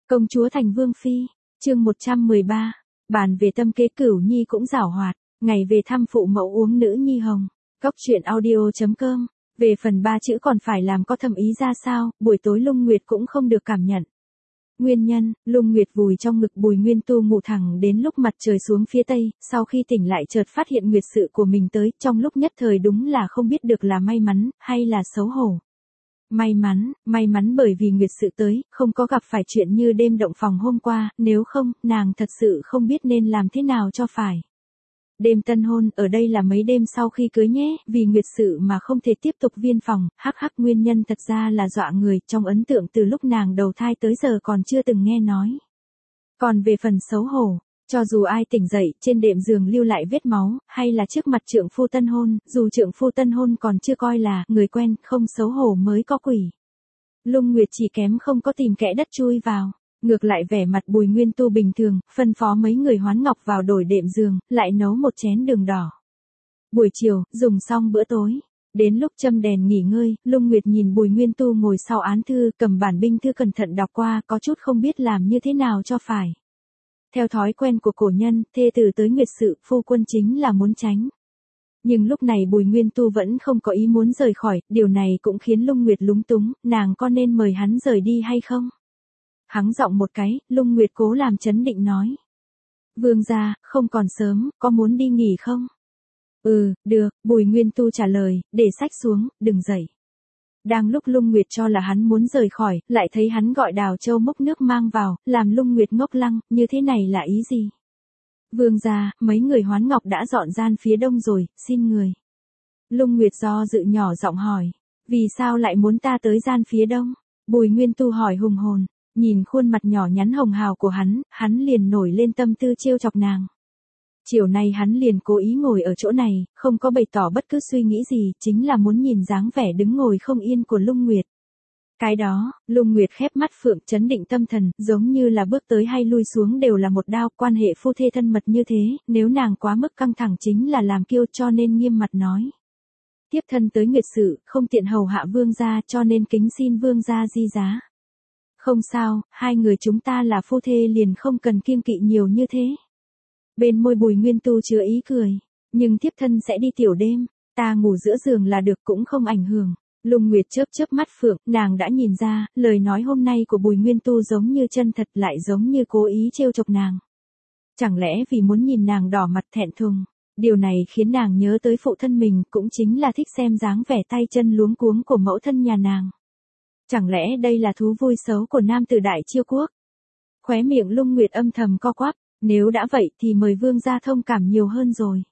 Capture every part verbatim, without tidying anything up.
Công chúa thành vương phi, chương một trăm mười ba, bàn về tâm kế Cửu Nhi cũng giảo hoạt, ngày về thăm phụ mẫu uống nữ nhi hồng, góc truyện audio chấm com, về phần ba chữ còn phải làm có thâm ý ra sao, buổi tối Lung Nguyệt cũng không được cảm nhận. Nguyên nhân, Lung Nguyệt vùi trong ngực Bùi Nguyên Tu ngủ thẳng đến lúc mặt trời xuống phía tây, sau khi tỉnh lại chợt phát hiện nguyệt sự của mình tới, trong lúc nhất thời đúng là không biết được là may mắn, hay là xấu hổ. May mắn, may mắn bởi vì nguyệt sự tới, không có gặp phải chuyện như đêm động phòng hôm qua, nếu không, nàng thật sự không biết nên làm thế nào cho phải. Đêm tân hôn, ở đây là mấy đêm sau khi cưới nhé, vì nguyệt sự mà không thể tiếp tục viên phòng, hắc hắc nguyên nhân thật ra là dọa người, trong ấn tượng từ lúc nàng đầu thai tới giờ còn chưa từng nghe nói. Còn về phần xấu hổ, cho dù ai tỉnh dậy, trên đệm giường lưu lại vết máu, hay là trước mặt trượng phu tân hôn, dù trượng phu tân hôn còn chưa coi là người quen, không xấu hổ mới có quỷ. Lung Nguyệt chỉ kém không có tìm kẽ đất chui vào. Ngược lại vẻ mặt Bùi Nguyên Tu bình thường, phân phó mấy người hoán ngọc vào đổi đệm giường, lại nấu một chén đường đỏ. Buổi chiều, dùng xong bữa tối. Đến lúc châm đèn nghỉ ngơi, Lung Nguyệt nhìn Bùi Nguyên Tu ngồi sau án thư, cầm bản binh thư cẩn thận đọc qua, có chút không biết làm như thế nào cho phải. Theo thói quen của cổ nhân, thê tử tới nguyệt sự, phu quân chính là muốn tránh. Nhưng lúc này Bùi Nguyên Tu vẫn không có ý muốn rời khỏi, điều này cũng khiến Lung Nguyệt lúng túng, nàng có nên mời hắn rời đi hay không? Hắng giọng một cái, Lung Nguyệt cố làm trấn định nói. Vương gia, không còn sớm, có muốn đi nghỉ không? Ừ, được, Bùi Nguyên Tu trả lời, để sách xuống, đừng dậy. Đang lúc Lung Nguyệt cho là hắn muốn rời khỏi, lại thấy hắn gọi Đào Châu múc nước mang vào, làm Lung Nguyệt ngốc lăng, như thế này là ý gì? Vương gia, mấy người hoán ngọc đã dọn gian phía đông rồi, xin người. Lung Nguyệt do dự nhỏ giọng hỏi, vì sao lại muốn ta tới gian phía đông? Bùi Nguyên Tu hỏi hùng hồn. Nhìn khuôn mặt nhỏ nhắn hồng hào của hắn, hắn liền nổi lên tâm tư trêu chọc nàng. Chiều nay hắn liền cố ý ngồi ở chỗ này, không có bày tỏ bất cứ suy nghĩ gì, chính là muốn nhìn dáng vẻ đứng ngồi không yên của Lung Nguyệt. Cái đó, Lung Nguyệt khép mắt phượng chấn định tâm thần, giống như là bước tới hay lui xuống đều là một đao, quan hệ phu thê thân mật như thế, nếu nàng quá mức căng thẳng chính là làm kiêu, cho nên nghiêm mặt nói. Tiếp thân tới nguyệt sự, không tiện hầu hạ vương gia, cho nên kính xin vương gia di giá. Không sao, hai người chúng ta là phu thê liền không cần kiêng kỵ nhiều như thế. Bên môi Bùi Nguyên Tu chứa ý cười, nhưng tiếp thân sẽ đi tiểu đêm, ta ngủ giữa giường là được cũng không ảnh hưởng. Lung Nguyệt chớp chớp mắt phượng, nàng đã nhìn ra, lời nói hôm nay của Bùi Nguyên Tu giống như chân thật lại giống như cố ý trêu chọc nàng. Chẳng lẽ vì muốn nhìn nàng đỏ mặt thẹn thùng, điều này khiến nàng nhớ tới phụ thân mình, cũng chính là thích xem dáng vẻ tay chân luống cuống của mẫu thân nhà nàng. Chẳng lẽ đây là thú vui xấu của nam tử Đại Chiêu quốc? Khóe miệng Lung Nguyệt âm thầm co quắp, nếu đã vậy thì mời vương gia thông cảm nhiều hơn rồi.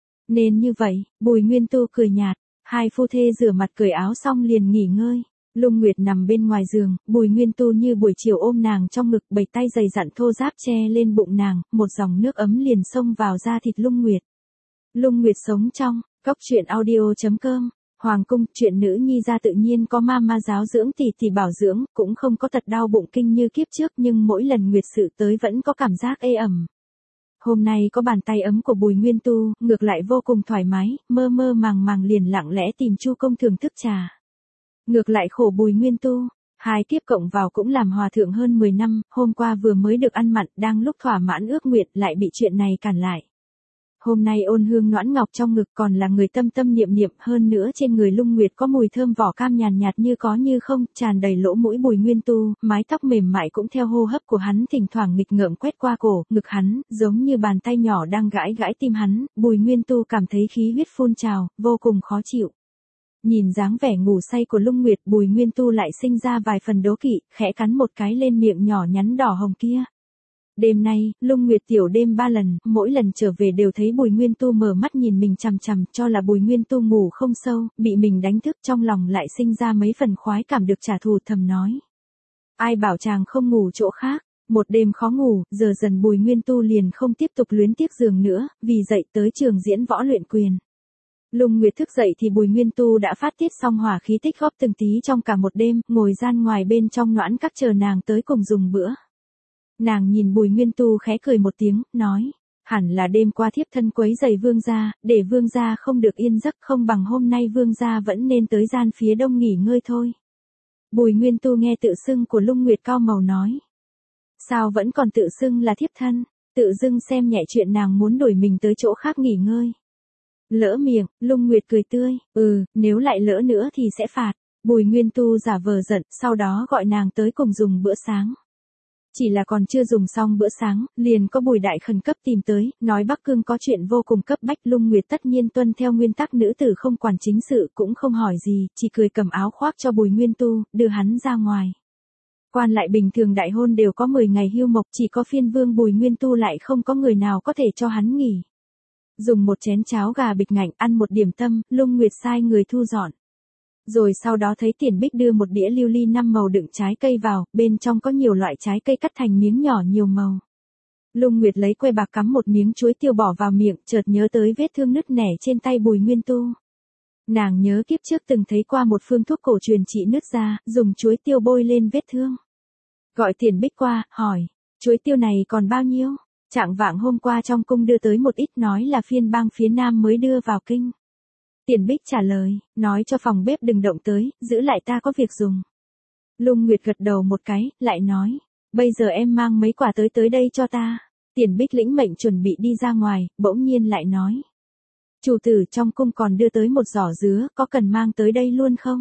Nên như vậy, Bùi Nguyên Tu cười nhạt, hai phu thê rửa mặt cởi áo xong liền nghỉ ngơi. Lung Nguyệt nằm bên ngoài giường, Bùi Nguyên Tu như buổi chiều ôm nàng trong ngực, bày tay dày dặn thô ráp che lên bụng nàng, một dòng nước ấm liền xông vào da thịt Lung Nguyệt. Lung Nguyệt sống trong, góc truyện audio chấm com. Hoàng cung, chuyện nữ nhi ra tự nhiên có ma ma giáo dưỡng tỷ tỷ bảo dưỡng, cũng không có tật đau bụng kinh như kiếp trước nhưng mỗi lần nguyệt sự tới vẫn có cảm giác ê ẩm. Hôm nay có bàn tay ấm của Bùi Nguyên Tu, ngược lại vô cùng thoải mái, mơ mơ màng màng liền lặng lẽ tìm Chu công thưởng thức trà. Ngược lại khổ Bùi Nguyên Tu, hai kiếp cộng vào cũng làm hòa thượng hơn mười năm, hôm qua vừa mới được ăn mặn, đang lúc thỏa mãn ước nguyện lại bị chuyện này cản lại. Hôm nay ôn hương noãn ngọc trong ngực còn là người tâm tâm niệm niệm, hơn nữa trên người Lung Nguyệt có mùi thơm vỏ cam nhàn nhạt như có như không, tràn đầy lỗ mũi Bùi Nguyên Tu, mái tóc mềm mại cũng theo hô hấp của hắn thỉnh thoảng nghịch ngợm quét qua cổ, ngực hắn, giống như bàn tay nhỏ đang gãi gãi tim hắn, Bùi Nguyên Tu cảm thấy khí huyết phun trào, vô cùng khó chịu. Nhìn dáng vẻ ngủ say của Lung Nguyệt, Bùi Nguyên Tu lại sinh ra vài phần đố kỵ, khẽ cắn một cái lên miệng nhỏ nhắn đỏ hồng kia. Đêm nay, Lung Nguyệt tiểu đêm ba lần, mỗi lần trở về đều thấy Bùi Nguyên Tu mở mắt nhìn mình chằm chằm, cho là Bùi Nguyên Tu ngủ không sâu, bị mình đánh thức, trong lòng lại sinh ra mấy phần khoái cảm được trả thù, thầm nói. Ai bảo chàng không ngủ chỗ khác, một đêm khó ngủ, giờ dần Bùi Nguyên Tu liền không tiếp tục luyến tiếc giường nữa, vì dậy tới trường diễn võ luyện quyền. Lung Nguyệt thức dậy thì Bùi Nguyên Tu đã phát tiết xong hỏa khí tích góp từng tí trong cả một đêm, ngồi gian ngoài bên trong noãn các chờ nàng tới cùng dùng bữa. Nàng nhìn Bùi Nguyên Tu khẽ cười một tiếng, nói, hẳn là đêm qua thiếp thân quấy giày vương gia, để vương gia không được yên giấc, không bằng hôm nay vương gia vẫn nên tới gian phía đông nghỉ ngơi thôi. Bùi Nguyên Tu nghe tự xưng của Lung Nguyệt cao màu nói. Sao vẫn còn tự xưng là thiếp thân, tự dưng xem nhẹ chuyện nàng muốn đuổi mình tới chỗ khác nghỉ ngơi. Lỡ miệng, Lung Nguyệt cười tươi, ừ, nếu lại lỡ nữa thì sẽ phạt. Bùi Nguyên Tu giả vờ giận, sau đó gọi nàng tới cùng dùng bữa sáng. Chỉ là còn chưa dùng xong bữa sáng, liền có Bùi Đại khẩn cấp tìm tới, nói Bắc Cương có chuyện vô cùng cấp bách. Lung Nguyệt tất nhiên tuân theo nguyên tắc nữ tử không quản chính sự, cũng không hỏi gì, chỉ cười cầm áo khoác cho Bùi Nguyên Tu, đưa hắn ra ngoài. Quan lại bình thường đại hôn đều có mười ngày hưu mộc, chỉ có phiên vương Bùi Nguyên Tu lại không có người nào có thể cho hắn nghỉ. Dùng một chén cháo gà bịch ngạnh, ăn một điểm tâm, Lung Nguyệt sai người thu dọn. Rồi sau đó thấy Tiền Bích đưa một đĩa lưu ly năm màu đựng trái cây vào, bên trong có nhiều loại trái cây cắt thành miếng nhỏ nhiều màu. Lung Nguyệt lấy que bạc cắm một miếng chuối tiêu bỏ vào miệng, chợt nhớ tới vết thương nứt nẻ trên tay Bùi Nguyên Tu. Nàng nhớ kiếp trước từng thấy qua một phương thuốc cổ truyền trị nứt da, dùng chuối tiêu bôi lên vết thương. Gọi Tiền Bích qua, hỏi, chuối tiêu này còn bao nhiêu? Trạng vạng hôm qua trong cung đưa tới một ít, nói là phiên bang phía nam mới đưa vào kinh. Tiền Bích trả lời, nói cho phòng bếp đừng động tới, giữ lại ta có việc dùng. Lung Nguyệt gật đầu một cái, lại nói, bây giờ em mang mấy quả tới tới đây cho ta. Tiền Bích lĩnh mệnh chuẩn bị đi ra ngoài, bỗng nhiên lại nói. Chủ tử trong cung còn đưa tới một giỏ dứa, có cần mang tới đây luôn không?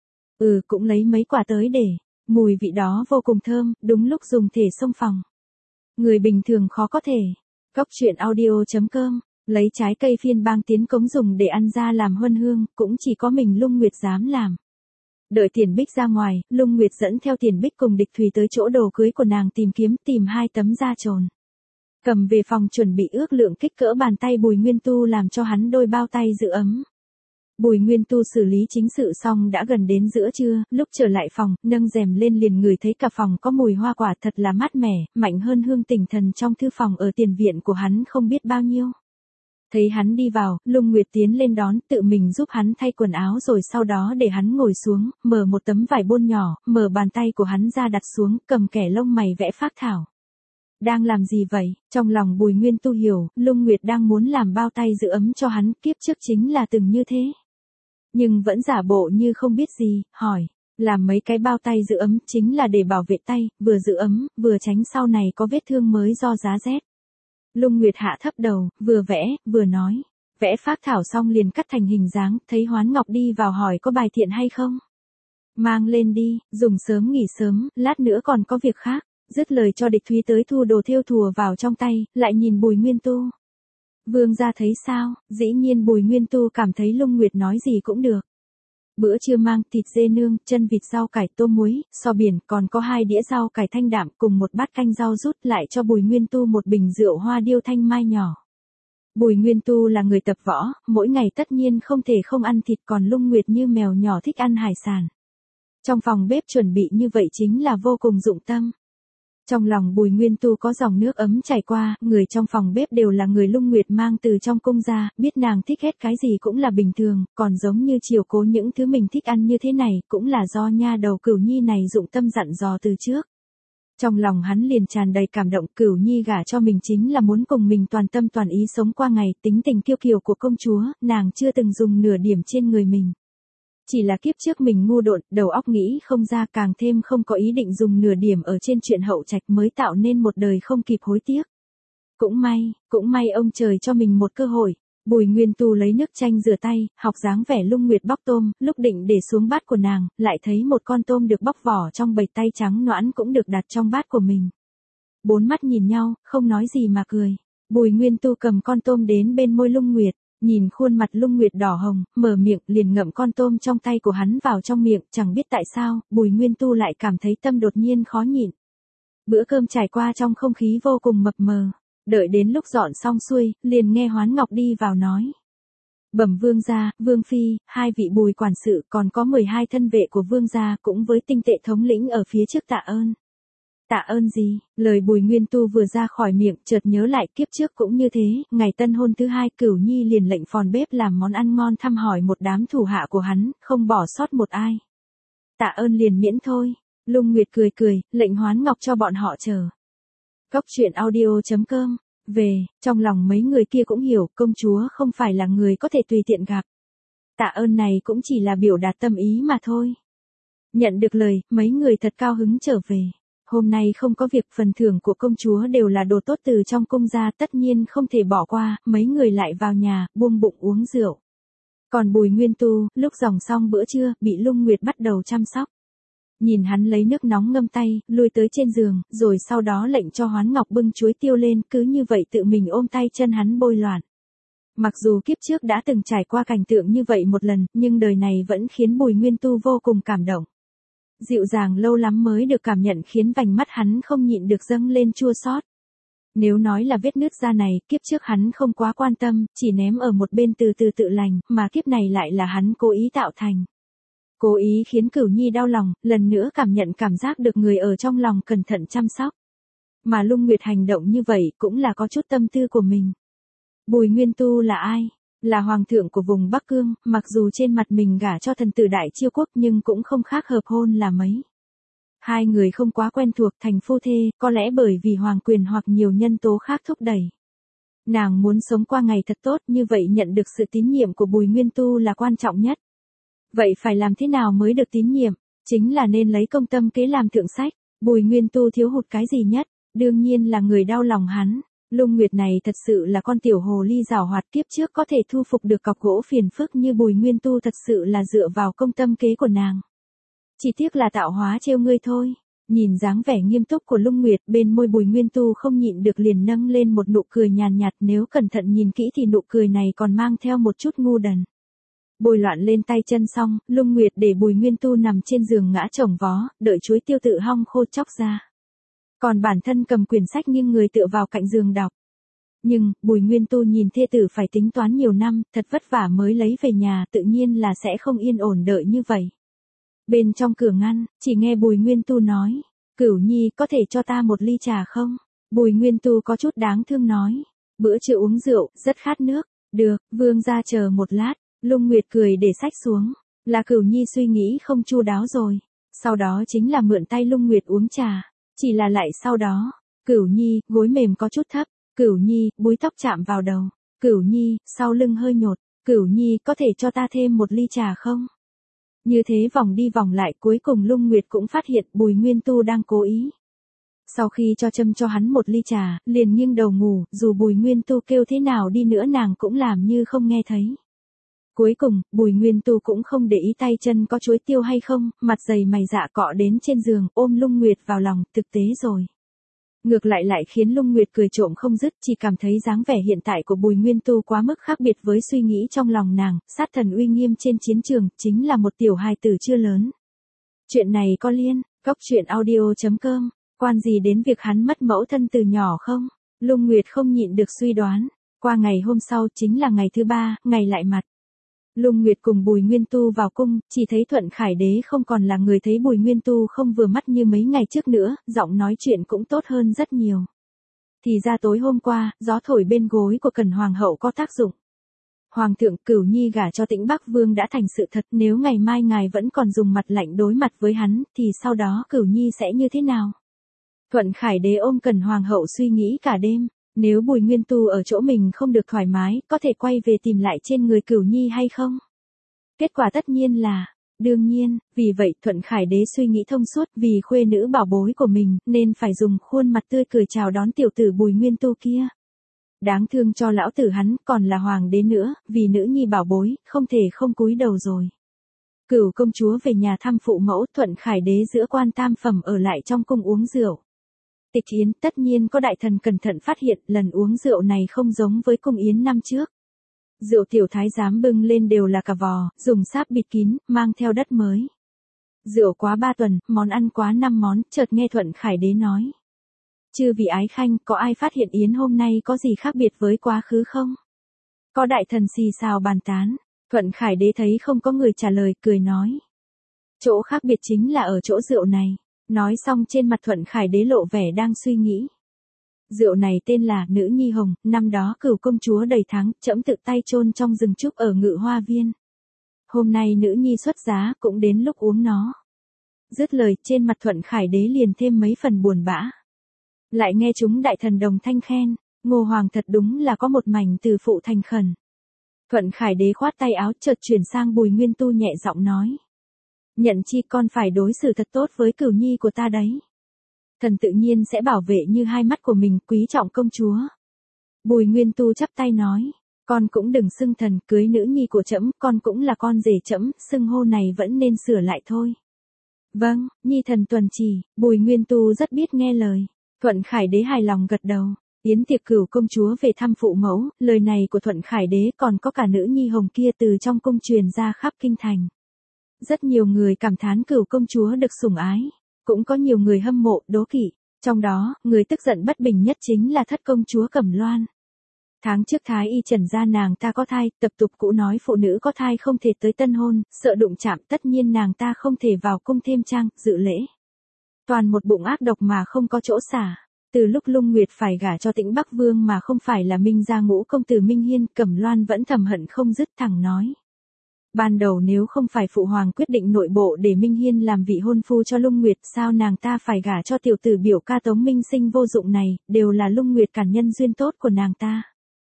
Ừ, cũng lấy mấy quả tới để, mùi vị đó vô cùng thơm, đúng lúc dùng thể xông phòng. Người bình thường khó có thể. Cóc truyện audio chấm com, lấy trái cây phiên bang tiến cống dùng để ăn ra làm huân hương, cũng chỉ có mình Lung Nguyệt dám làm. Đợi Tiền Bích ra ngoài, Lung Nguyệt dẫn theo Tiền Bích cùng Địch Thùy tới chỗ đồ cưới của nàng tìm kiếm, tìm hai tấm da trồn. Cầm về phòng chuẩn bị ước lượng kích cỡ bàn tay Bùi Nguyên Tu làm cho hắn đôi bao tay giữ ấm. Bùi Nguyên Tu xử lý chính sự xong đã gần đến giữa trưa, lúc trở lại phòng, nâng rèm lên liền ngửi thấy cả phòng có mùi hoa quả thật là mát mẻ, mạnh hơn hương tình thần trong thư phòng ở tiền viện của hắn không biết bao nhiêu. Thấy hắn đi vào, Lung Nguyệt tiến lên đón, tự mình giúp hắn thay quần áo rồi sau đó để hắn ngồi xuống, mở một tấm vải bôn nhỏ, mở bàn tay của hắn ra đặt xuống, cầm kẻ lông mày vẽ phác thảo. Đang làm gì vậy? Trong lòng Bùi Nguyên Tu hiểu, Lung Nguyệt đang muốn làm bao tay giữ ấm cho hắn, kiếp trước chính là từng như thế. Nhưng vẫn giả bộ như không biết gì, hỏi, làm mấy cái bao tay giữ ấm chính là để bảo vệ tay, vừa giữ ấm, vừa tránh sau này có vết thương mới do giá rét. Lung Nguyệt hạ thấp đầu, vừa vẽ, vừa nói, vẽ phác thảo xong liền cắt thành hình dáng, thấy Hoán Ngọc đi vào hỏi có bài thiện hay không? Mang lên đi, dùng sớm nghỉ sớm, lát nữa còn có việc khác. Dứt lời cho Địch Thúy tới thu đồ thêu thùa vào trong tay, lại nhìn Bùi Nguyên Tu. Vương gia thấy sao? Dĩ nhiên Bùi Nguyên Tu cảm thấy Lung Nguyệt nói gì cũng được. Bữa trưa mang thịt dê nương, chân vịt rau cải tôm muối, so biển, còn có hai đĩa rau cải thanh đạm cùng một bát canh rau rút, lại cho Bùi Nguyên Tu một bình rượu hoa điêu thanh mai nhỏ. Bùi Nguyên Tu là người tập võ, mỗi ngày tất nhiên không thể không ăn thịt, còn Lung Nguyệt như mèo nhỏ thích ăn hải sản. Trong phòng bếp chuẩn bị như vậy chính là vô cùng dụng tâm. Trong lòng Bùi Nguyên Tu có dòng nước ấm chảy qua, người trong phòng bếp đều là người Lung Nguyệt mang từ trong cung ra, biết nàng thích hết cái gì cũng là bình thường, còn giống như chiều cố những thứ mình thích ăn như thế này, cũng là do nha đầu Cửu Nhi này dụng tâm dặn dò từ trước. Trong lòng hắn liền tràn đầy cảm động, Cửu Nhi gả cho mình chính là muốn cùng mình toàn tâm toàn ý sống qua ngày, tính tình kiêu kiều của công chúa, nàng chưa từng dùng nửa điểm trên người mình. Chỉ là kiếp trước mình ngu độn, đầu óc nghĩ không ra, càng thêm không có ý định dùng nửa điểm ở trên chuyện hậu trạch, mới tạo nên một đời không kịp hối tiếc. Cũng may, cũng may ông trời cho mình một cơ hội. Bùi Nguyên Tu lấy nước chanh rửa tay, học dáng vẻ Lung Nguyệt bóc tôm, lúc định để xuống bát của nàng, lại thấy một con tôm được bóc vỏ trong bầy tay trắng nõn cũng được đặt trong bát của mình. Bốn mắt nhìn nhau, không nói gì mà cười. Bùi Nguyên Tu cầm con tôm đến bên môi Lung Nguyệt. Nhìn khuôn mặt Lung Nguyệt đỏ hồng, mở miệng liền ngậm con tôm trong tay của hắn vào trong miệng, chẳng biết tại sao, Bùi Nguyên Tu lại cảm thấy tâm đột nhiên khó nhịn. Bữa cơm trải qua trong không khí vô cùng mập mờ, đợi đến lúc dọn xong xuôi, liền nghe Hoán Ngọc đi vào nói. Bẩm vương gia, vương phi, hai vị Bùi quản sự còn có mười hai thân vệ của vương gia cũng với tinh tệ thống lĩnh ở phía trước tạ ơn. Tạ ơn gì? Lời Bùi Nguyên Tu vừa ra khỏi miệng, chợt nhớ lại kiếp trước cũng như thế, ngày tân hôn thứ hai, Cửu Nhi liền lệnh phòn bếp làm món ăn ngon thăm hỏi một đám thủ hạ của hắn, không bỏ sót một ai. Tạ ơn liền miễn thôi. Lung Nguyệt cười cười, lệnh Hoán Ngọc cho bọn họ chờ. Cóc truyện audio chấm com. Về, trong lòng mấy người kia cũng hiểu, công chúa không phải là người có thể tùy tiện gặp. Tạ ơn này cũng chỉ là biểu đạt tâm ý mà thôi. Nhận được lời, mấy người thật cao hứng trở về. Hôm nay không có việc, phần thưởng của công chúa đều là đồ tốt từ trong cung ra, tất nhiên không thể bỏ qua, mấy người lại vào nhà, buông bụng uống rượu. Còn Bùi Nguyên Tu, lúc dòng xong bữa trưa, bị Lung Nguyệt bắt đầu chăm sóc. Nhìn hắn lấy nước nóng ngâm tay, lui tới trên giường, rồi sau đó lệnh cho Hoán Ngọc bưng chuối tiêu lên, cứ như vậy tự mình ôm tay chân hắn bôi loạn. Mặc dù kiếp trước đã từng trải qua cảnh tượng như vậy một lần, nhưng đời này vẫn khiến Bùi Nguyên Tu vô cùng cảm động. Dịu dàng lâu lắm mới được cảm nhận khiến vành mắt hắn không nhịn được dâng lên chua xót. Nếu nói là vết nứt da này, kiếp trước hắn không quá quan tâm, chỉ ném ở một bên từ từ tự lành, mà kiếp này lại là hắn cố ý tạo thành. Cố ý khiến Cửu Nhi đau lòng, lần nữa cảm nhận cảm giác được người ở trong lòng cẩn thận chăm sóc. Mà Lung Nguyệt hành động như vậy cũng là có chút tâm tư của mình. Bùi Nguyên Tu là ai? Là hoàng thượng của vùng Bắc Cương, mặc dù trên mặt mình gả cho thần tử Đại Chiêu Quốc nhưng cũng không khác hợp hôn là mấy. Hai người không quá quen thuộc thành phu thê, có lẽ bởi vì hoàng quyền hoặc nhiều nhân tố khác thúc đẩy. Nàng muốn sống qua ngày thật tốt, như vậy nhận được sự tín nhiệm của Bùi Nguyên Tu là quan trọng nhất. Vậy phải làm thế nào mới được tín nhiệm? Chính là nên lấy công tâm kế làm thượng sách. Bùi Nguyên Tu thiếu hụt cái gì nhất? Đương nhiên là người đau lòng hắn. Lung Nguyệt này thật sự là con tiểu hồ ly giảo hoạt, kiếp trước có thể thu phục được cọc gỗ phiền phức như Bùi Nguyên Tu thật sự là dựa vào công tâm kế của nàng. Chỉ tiếc là tạo hóa trêu ngươi thôi. Nhìn dáng vẻ nghiêm túc của Lung Nguyệt, bên môi Bùi Nguyên Tu không nhịn được liền nâng lên một nụ cười nhàn nhạt, nếu cẩn thận nhìn kỹ thì nụ cười này còn mang theo một chút ngu đần. Bôi loạn lên tay chân xong, Lung Nguyệt để Bùi Nguyên Tu nằm trên giường ngã chồng vó, đợi chuối tiêu tự hong khô chóc ra. Còn bản thân cầm quyển sách nghiêng người tựa vào cạnh giường đọc. Nhưng, Bùi Nguyên Tu nhìn thê tử phải tính toán nhiều năm, thật vất vả mới lấy về nhà, tự nhiên là sẽ không yên ổn đợi như vậy. Bên trong cửa ngăn, chỉ nghe Bùi Nguyên Tu nói, Cửu Nhi có thể cho ta một ly trà không? Bùi Nguyên Tu có chút đáng thương nói, bữa trưa uống rượu, rất khát nước. Được, vương gia chờ một lát. Lung Nguyệt cười để sách xuống, là Cửu Nhi suy nghĩ không chu đáo rồi. Sau đó chính là mượn tay Lung Nguyệt uống trà, chỉ là lại sau đó, Cửu Nhi, gối mềm có chút thấp, Cửu Nhi, búi tóc chạm vào đầu, Cửu Nhi, sau lưng hơi nhột, Cửu Nhi có thể cho ta thêm một ly trà không? Như thế vòng đi vòng lại, cuối cùng Lung Nguyệt cũng phát hiện Bùi Nguyên Tu đang cố ý. Sau khi cho châm cho hắn một ly trà, liền nghiêng đầu ngủ, dù Bùi Nguyên Tu kêu thế nào đi nữa nàng cũng làm như không nghe thấy. Cuối cùng, Bùi Nguyên Tu cũng không để ý tay chân có chuối tiêu hay không, mặt dày mày dạ cọ đến trên giường, ôm Lung Nguyệt vào lòng, thực tế rồi. Ngược lại lại khiến Lung Nguyệt cười trộm không dứt, chỉ cảm thấy dáng vẻ hiện tại của Bùi Nguyên Tu quá mức khác biệt với suy nghĩ trong lòng nàng, sát thần uy nghiêm trên chiến trường, chính là một tiểu hài tử chưa lớn. Chuyện này có liên, góc truyện audio chấm com, quan gì đến việc hắn mất mẫu thân từ nhỏ không? Lung Nguyệt không nhịn được suy đoán, qua ngày hôm sau chính là ngày thứ ba, ngày lại mặt. Lung Nguyệt cùng Bùi Nguyên Tu vào cung, chỉ thấy Thuận Khải Đế không còn là người, thấy Bùi Nguyên Tu không vừa mắt như mấy ngày trước nữa, giọng nói chuyện cũng tốt hơn rất nhiều. Thì ra tối hôm qua, gió thổi bên gối của Cẩn Hoàng hậu có tác dụng. Hoàng thượng, Cửu Nhi gả cho Tĩnh Bắc Vương đã thành sự thật, nếu ngày mai ngài vẫn còn dùng mặt lạnh đối mặt với hắn, thì sau đó Cửu Nhi sẽ như thế nào? Thuận Khải Đế ôm Cẩn Hoàng hậu suy nghĩ cả đêm. Nếu Bùi Nguyên Tu ở chỗ mình không được thoải mái, có thể quay về tìm lại trên người Cửu Nhi hay không? Kết quả tất nhiên là, đương nhiên, vì vậy Thuận Khải Đế suy nghĩ thông suốt, vì khuê nữ bảo bối của mình, nên phải dùng khuôn mặt tươi cười chào đón tiểu tử Bùi Nguyên Tu kia. Đáng thương cho lão tử hắn, còn là hoàng đế nữa, vì nữ nhi bảo bối, không thể không cúi đầu rồi. Cửu công chúa về nhà thăm phụ mẫu, Thuận Khải Đế giữa quan tam phẩm ở lại trong cung uống rượu. Tịch yến, tất nhiên có đại thần cẩn thận phát hiện, lần uống rượu này không giống với cung yến năm trước. Rượu tiểu thái giám bưng lên đều là cà vò, dùng sáp bịt kín, mang theo đất mới. Rượu quá ba tuần, món ăn quá năm món, chợt nghe Thuận Khải Đế nói. Chư vị ái khanh, có ai phát hiện yến hôm nay có gì khác biệt với quá khứ không? Có đại thần xì xào bàn tán, Thuận Khải Đế thấy không có người trả lời, cười nói. Chỗ khác biệt chính là ở chỗ rượu này. Nói xong trên mặt Thuận Khải Đế lộ vẻ đang suy nghĩ. Rượu này tên là Nữ Nhi Hồng, năm đó Cửu công chúa đầy tháng, trẫm tự tay chôn trong rừng trúc ở Ngự Hoa Viên. Hôm nay Nữ Nhi xuất giá, cũng đến lúc uống nó. Dứt lời, trên mặt Thuận Khải Đế liền thêm mấy phần buồn bã. Lại nghe chúng đại thần đồng thanh khen, Ngô Hoàng thật đúng là có một mảnh từ phụ thành khẩn. Thuận Khải Đế khoát tay áo, chợt chuyển sang Bùi Nguyên Tu nhẹ giọng nói. Nhận chi con phải đối xử thật tốt với Cửu Nhi của ta đấy. thần tự nhiên sẽ bảo vệ như hai mắt của mình, quý trọng công chúa. Bùi Nguyên Tu chắp tay nói, con cũng đừng xưng thần, cưới nữ nhi của trẫm, con cũng là con rể trẫm, xưng hô này vẫn nên sửa lại thôi. Vâng, nhi thần tuần chỉ. Bùi Nguyên Tu rất biết nghe lời. Thuận Khải Đế hài lòng gật đầu. Yến tiệc cửu công chúa về thăm phụ mẫu, lời này của Thuận Khải Đế còn có cả nữ nhi hồng kia từ trong cung truyền ra khắp kinh thành. Rất nhiều người cảm thán cửu công chúa được sủng ái, cũng có nhiều người hâm mộ, đố kỵ. Trong đó, người tức giận bất bình nhất chính là thất công chúa Cẩm Loan. Tháng trước Thái y trần ra nàng ta có thai, tập tục cũ nói phụ nữ có thai không thể tới tân hôn, sợ đụng chạm, tất nhiên nàng ta không thể vào cung thêm trang, dự lễ. Toàn một bụng ác độc mà không có chỗ xả. Từ lúc Lung Nguyệt phải gả cho Tĩnh Bắc Vương mà không phải là Minh gia ngũ công tử Minh Hiên, Cẩm Loan vẫn thầm hận không dứt, thẳng nói. Ban đầu nếu không phải phụ hoàng quyết định nội bộ để Minh Hiên làm vị hôn phu cho Lung Nguyệt, sao nàng ta phải gả cho tiểu tử biểu ca Tống Minh Sinh vô dụng này, đều là Lung Nguyệt cản nhân duyên tốt của nàng ta.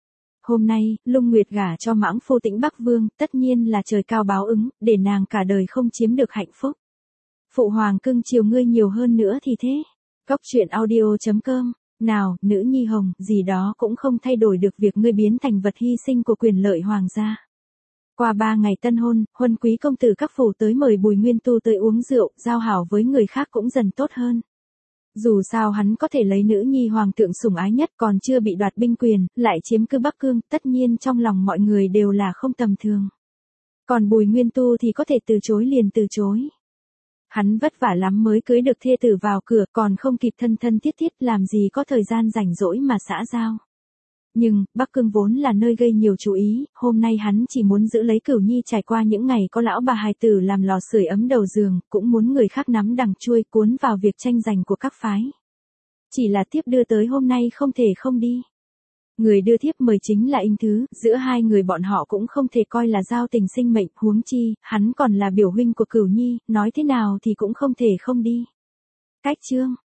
Hôm nay, Lung Nguyệt gả cho mãng phu Tĩnh Bắc Vương, tất nhiên là trời cao báo ứng, để nàng cả đời không chiếm được hạnh phúc. Phụ hoàng cưng chiều ngươi nhiều hơn nữa thì thế. Góc truyện audio chấm com. Nào, nữ nhi hồng, gì đó cũng không thay đổi được việc ngươi biến thành vật hy sinh của quyền lợi hoàng gia. Qua ba ngày tân hôn, huân quý công tử các phủ tới mời Bùi Nguyên Tu tới uống rượu, giao hảo với người khác cũng dần tốt hơn. Dù sao hắn có thể lấy nữ nhi hoàng thượng sủng ái nhất, còn chưa bị đoạt binh quyền, lại chiếm cứ Bắc Cương, tất nhiên trong lòng mọi người đều là không tầm thường. Còn Bùi Nguyên Tu thì có thể từ chối liền từ chối. Hắn vất vả lắm mới cưới được thê tử vào cửa, còn không kịp thân thân thiết thiết, làm gì có thời gian rảnh rỗi mà xã giao. Nhưng, Bắc Cương vốn là nơi gây nhiều chú ý, hôm nay hắn chỉ muốn giữ lấy Cửu Nhi trải qua những ngày có lão bà hài tử làm lò sưởi ấm đầu giường, cũng muốn người khác nắm đằng chuôi cuốn vào việc tranh giành của các phái. Chỉ là thiếp đưa tới hôm nay không thể không đi. Người đưa thiếp mời chính là Inh Thứ, giữa hai người bọn họ cũng không thể coi là giao tình sinh mệnh, huống chi, hắn còn là biểu huynh của Cửu Nhi, nói thế nào thì cũng không thể không đi. Cách chương